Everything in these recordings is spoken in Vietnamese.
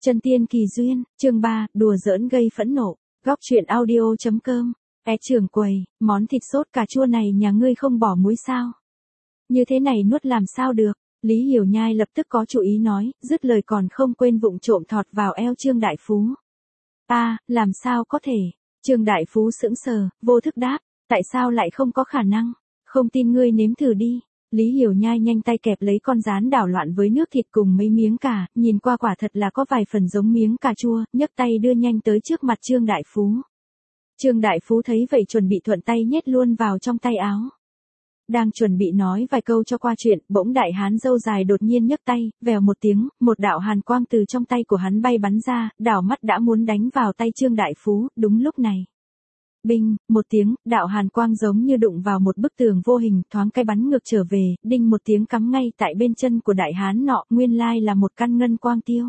Chân tiên kỳ duyên, chương 3, đùa giỡn gây phẫn nộ. Góc truyện audio.com. Trưởng quầy, món thịt sốt cà chua này nhà ngươi không bỏ muối sao? Như thế này nuốt làm sao được? Lý Hiểu Nhai lập tức có chủ ý nói, dứt lời còn không quên vụng trộm thọt vào eo Trương Đại Phú. Làm sao có thể? Trương Đại Phú sững sờ, vô thức đáp, tại sao lại không có khả năng? Không tin ngươi nếm thử đi. Lý Hiểu Nhai nhanh tay kẹp lấy con rán đảo loạn với nước thịt cùng mấy miếng cà, nhìn qua quả thật là có vài phần giống miếng cà chua, nhấc tay đưa nhanh tới trước mặt Trương Đại Phú. Trương Đại Phú thấy vậy chuẩn bị thuận tay nhét luôn vào trong tay áo. Đang chuẩn bị nói vài câu cho qua chuyện, bỗng đại hán râu dài đột nhiên nhấc tay, vèo một tiếng, một đạo hàn quang từ trong tay của hắn bay bắn ra, đảo mắt đã muốn đánh vào tay Trương Đại Phú, đúng lúc này. Binh, một tiếng, đạo hàn quang giống như đụng vào một bức tường vô hình, thoáng cái bắn ngược trở về, đinh một tiếng cắm ngay tại bên chân của đại hán nọ, nguyên lai là một căn ngân quang tiêu.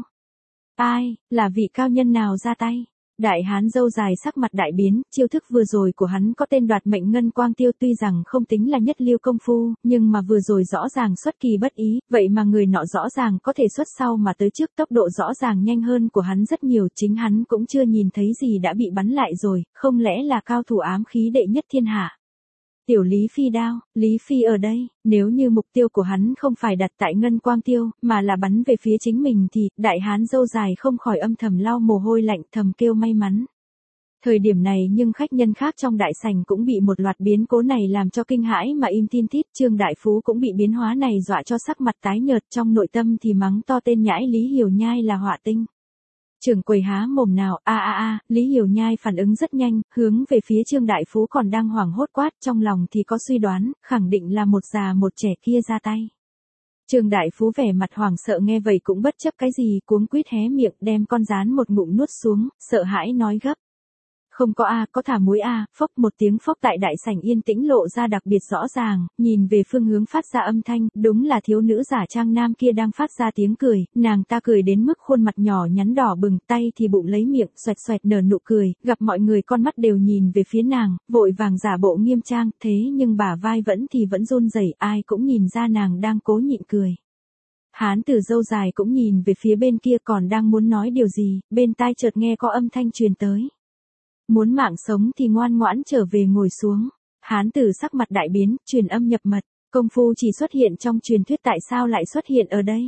Ai, là vị cao nhân nào ra tay? Đại hán râu dài sắc mặt đại biến, chiêu thức vừa rồi của hắn có tên đoạt mệnh ngân quang tiêu tuy rằng không tính là nhất lưu công phu, nhưng mà vừa rồi rõ ràng xuất kỳ bất ý, vậy mà người nọ rõ ràng có thể xuất sau mà tới trước, tốc độ rõ ràng nhanh hơn của hắn rất nhiều, chính hắn cũng chưa nhìn thấy gì đã bị bắn lại rồi, không lẽ là cao thủ ám khí đệ nhất thiên hạ? Tiểu Lý Phi đao, Lý Phi ở đây, nếu như mục tiêu của hắn không phải đặt tại ngân quang tiêu, mà là bắn về phía chính mình thì, đại hán râu dài không khỏi âm thầm lau mồ hôi lạnh thầm kêu may mắn. Thời điểm này nhưng khách nhân khác trong đại sảnh cũng bị một loạt biến cố này làm cho kinh hãi mà im tin tít, Trương Đại Phú cũng bị biến hóa này dọa cho sắc mặt tái nhợt, trong nội tâm thì mắng to tên nhãi Lý Hiểu Nhai là họa tinh. Trưởng quầy há mồm nào, Lý Hiểu Nhai phản ứng rất nhanh, hướng về phía Trương Đại Phú còn đang hoảng hốt quát, trong lòng thì có suy đoán, khẳng định là một già một trẻ kia ra tay. Trương Đại Phú vẻ mặt hoảng sợ nghe vậy cũng bất chấp cái gì, cuống quýt hé miệng đem con rán một ngụm nuốt xuống, sợ hãi nói gấp. Không có có thả muối phốc một tiếng phốc tại đại sảnh yên tĩnh lộ ra đặc biệt rõ ràng, nhìn về phương hướng phát ra âm thanh, đúng là thiếu nữ giả trang nam kia đang phát ra tiếng cười, nàng ta cười đến mức khuôn mặt nhỏ nhắn đỏ bừng, tay thì bụng lấy miệng, xoẹt xoẹt nở nụ cười, gặp mọi người con mắt đều nhìn về phía nàng, vội vàng giả bộ nghiêm trang, thế nhưng bả vai vẫn run rẩy, ai cũng nhìn ra nàng đang cố nhịn cười. Hán tử râu dài cũng nhìn về phía bên kia còn đang muốn nói điều gì, bên tai chợt nghe có âm thanh truyền tới. Muốn mạng sống thì ngoan ngoãn trở về ngồi xuống. Hán tử sắc mặt đại biến, truyền âm nhập mật, công phu chỉ xuất hiện trong truyền thuyết tại sao lại xuất hiện ở đây.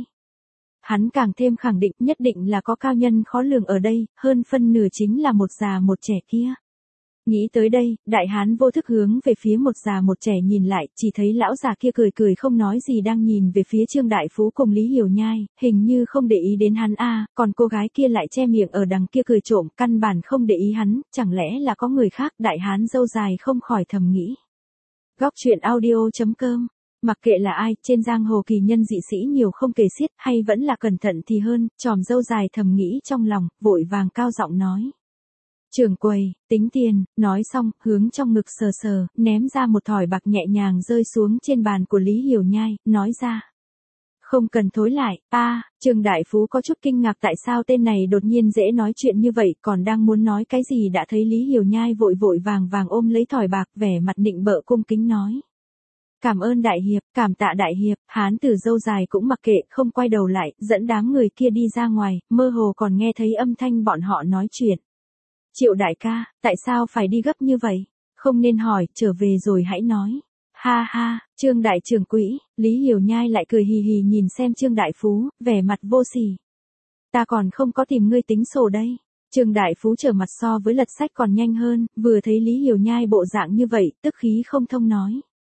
Hắn càng thêm khẳng định nhất định là có cao nhân khó lường ở đây, hơn phân nửa chính là một già một trẻ kia. Nghĩ tới đây, đại hán vô thức hướng về phía một già một trẻ nhìn lại, chỉ thấy lão già kia cười cười không nói gì đang nhìn về phía Trương Đại Phú cùng Lý Hiểu Nhai, hình như không để ý đến hắn còn cô gái kia lại che miệng ở đằng kia cười trộm, căn bản không để ý hắn, chẳng lẽ là có người khác, đại hán râu dài không khỏi thầm nghĩ. Góc truyện audio.com. Mặc kệ là ai, trên giang hồ kỳ nhân dị sĩ nhiều không kể xiết, hay vẫn là cẩn thận thì hơn, chòm râu dài thầm nghĩ trong lòng, vội vàng cao giọng nói. Trưởng quầy, tính tiền, nói xong, hướng trong ngực sờ sờ, ném ra một thỏi bạc nhẹ nhàng rơi xuống trên bàn của Lý Hiểu Nhai, nói ra. Không cần thối lại, Trương Đại Phú có chút kinh ngạc tại sao tên này đột nhiên dễ nói chuyện như vậy, còn đang muốn nói cái gì đã thấy Lý Hiểu Nhai vội vội vàng vàng ôm lấy thỏi bạc, vẻ mặt nịnh bợ cung kính nói. Cảm ơn đại hiệp, cảm tạ đại hiệp, hán tử râu dài cũng mặc kệ, không quay đầu lại, dẫn đám người kia đi ra ngoài, mơ hồ còn nghe thấy âm thanh bọn họ nói chuyện. Triệu đại ca, tại sao phải đi gấp như vậy? Không nên hỏi, trở về rồi hãy nói. Ha, Trương đại trưởng quỹ, Lý Hiểu Nhai lại cười hì hì nhìn xem Trương Đại Phú, vẻ mặt vô sỉ. Ta còn không có tìm ngươi tính sổ đây. Trương Đại Phú trở mặt so với lật sách còn nhanh hơn, vừa thấy Lý Hiểu Nhai bộ dạng như vậy, tức khí không thông nói.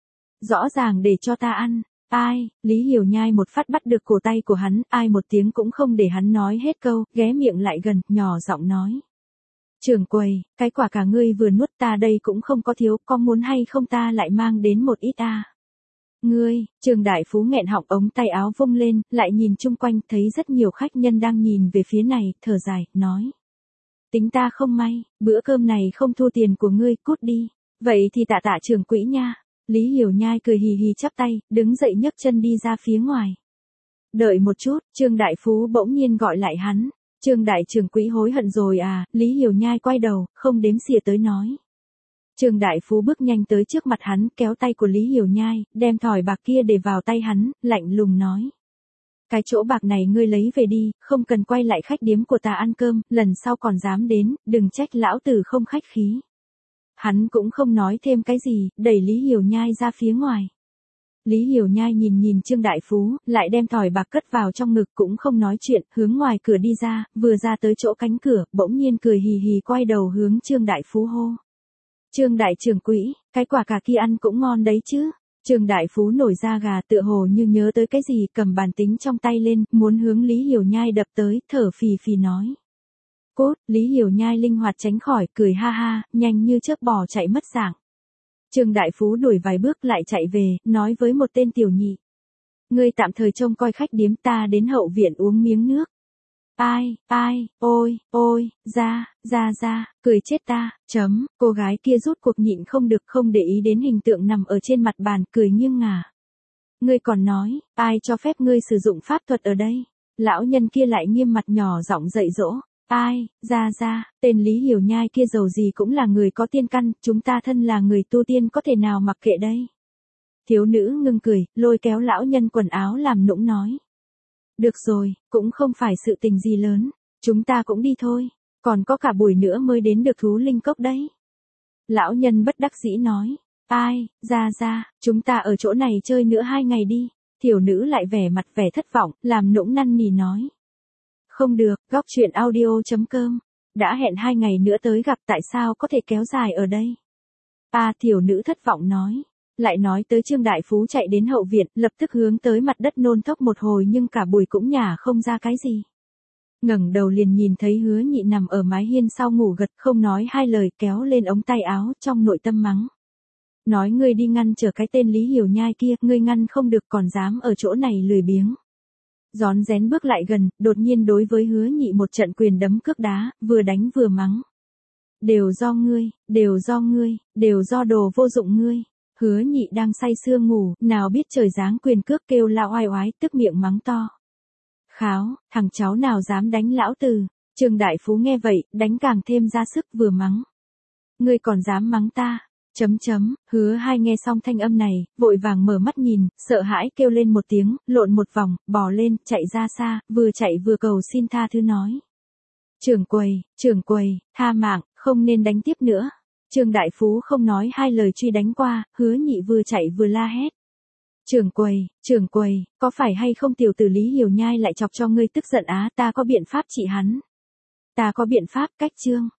Rõ ràng để cho ta ăn. Lý Hiểu Nhai một phát bắt được cổ tay của hắn, một tiếng cũng không để hắn nói hết câu, ghé miệng lại gần, nhỏ giọng nói. Trưởng quầy, cái quả cả ngươi vừa nuốt ta đây cũng không có thiếu, có muốn hay không ta lại mang đến một ít Ngươi, Trương Đại Phú nghẹn họng ống tay áo vung lên, lại nhìn chung quanh, thấy rất nhiều khách nhân đang nhìn về phía này, thở dài, nói. Tính ta không may, bữa cơm này không thu tiền của ngươi, cút đi. Vậy thì tạ trưởng quỹ nha. Lý Hiểu Nhai cười hì hì chắp tay, đứng dậy nhấc chân đi ra phía ngoài. Đợi một chút, Trương Đại Phú bỗng nhiên gọi lại hắn. Trương đại trưởng quỹ hối hận rồi Lý Hiểu Nhai quay đầu, không đếm xỉa tới nói. Trương Đại Phú bước nhanh tới trước mặt hắn, kéo tay của Lý Hiểu Nhai, đem thỏi bạc kia để vào tay hắn, lạnh lùng nói. Cái chỗ bạc này ngươi lấy về đi, không cần quay lại khách điếm của ta ăn cơm, lần sau còn dám đến, đừng trách lão tử không khách khí. Hắn cũng không nói thêm cái gì, đẩy Lý Hiểu Nhai ra phía ngoài. Lý Hiểu Nhai nhìn nhìn Trương Đại Phú, lại đem thỏi bạc cất vào trong ngực cũng không nói chuyện, hướng ngoài cửa đi ra, vừa ra tới chỗ cánh cửa, bỗng nhiên cười hì hì quay đầu hướng Trương Đại Phú hô. Trương Đại trưởng quỹ, cái quả cà kia ăn cũng ngon đấy chứ. Trương Đại Phú nổi da gà tựa hồ như nhớ tới cái gì, cầm bàn tính trong tay lên, muốn hướng Lý Hiểu Nhai đập tới, thở phì phì nói. Cốt, Lý Hiểu Nhai linh hoạt tránh khỏi, cười ha ha, nhanh như chớp bò chạy mất dạng. Trương Đại Phú đuổi vài bước lại chạy về, nói với một tên tiểu nhị. Ngươi tạm thời trông coi khách điếm, ta đến hậu viện uống miếng nước. Ai, ôi, ra, cười chết ta, cô gái kia rút cuộc nhịn không được không để ý đến hình tượng nằm ở trên mặt bàn, cười nghiêng ngả. Ngươi còn nói, ai cho phép ngươi sử dụng pháp thuật ở đây? Lão nhân kia lại nghiêm mặt nhỏ giọng dạy dỗ. Ra, tên Lý Hiểu Nhai kia dầu gì cũng là người có tiên căn, chúng ta thân là người tu tiên có thể nào mặc kệ đây. Thiếu nữ ngưng cười, lôi kéo lão nhân quần áo làm nũng nói. Được rồi, cũng không phải sự tình gì lớn, chúng ta cũng đi thôi, còn có cả buổi nữa mới đến được thú linh cốc đấy. Lão nhân bất đắc dĩ nói, ra, chúng ta ở chỗ này chơi nữa 2 ngày đi. Tiểu nữ lại vẻ mặt vẻ thất vọng, làm nũng năn nỉ nói. Không được, góc truyện audio.com, đã hẹn 2 ngày nữa tới gặp, tại sao có thể kéo dài ở đây? Tiểu nữ thất vọng nói. Lại nói tới Trương Đại Phú chạy đến hậu viện, lập tức hướng tới mặt đất nôn thốc một hồi nhưng cả buổi cũng nhả không ra cái gì. Ngẩng đầu liền nhìn thấy Hứa Nhị nằm ở mái hiên sau ngủ gật, không nói hai lời, kéo lên ống tay áo, trong nội tâm mắng. Nói ngươi đi ngăn trở cái tên Lý Hiểu Nhai kia, ngươi ngăn không được còn dám ở chỗ này lười biếng. Rón rén bước lại gần, đột nhiên đối với Hứa Nhị một trận quyền đấm cước đá, vừa đánh vừa mắng. Đều do đồ vô dụng ngươi. Hứa Nhị đang say sưa ngủ, nào biết trời giáng quyền cước kêu la oai oái, tức miệng mắng to. Kháo, thằng cháu nào dám đánh lão tử? Trương Đại Phú nghe vậy, đánh càng thêm ra sức vừa mắng. Ngươi còn dám mắng ta? Hứa Hai nghe xong thanh âm này, vội vàng mở mắt nhìn, sợ hãi kêu lên một tiếng, lộn một vòng, bò lên, chạy ra xa, vừa chạy vừa cầu xin tha thứ nói. Trưởng quầy, tha mạng, không nên đánh tiếp nữa. Trương Đại Phú không nói hai lời truy đánh qua, Hứa Nhị vừa chạy vừa la hét. Trưởng quầy, có phải hay không tiểu tử Lý Hiểu Nhai lại chọc cho ngươi tức giận á, ta có biện pháp trị hắn. Ta có biện pháp, cách Trương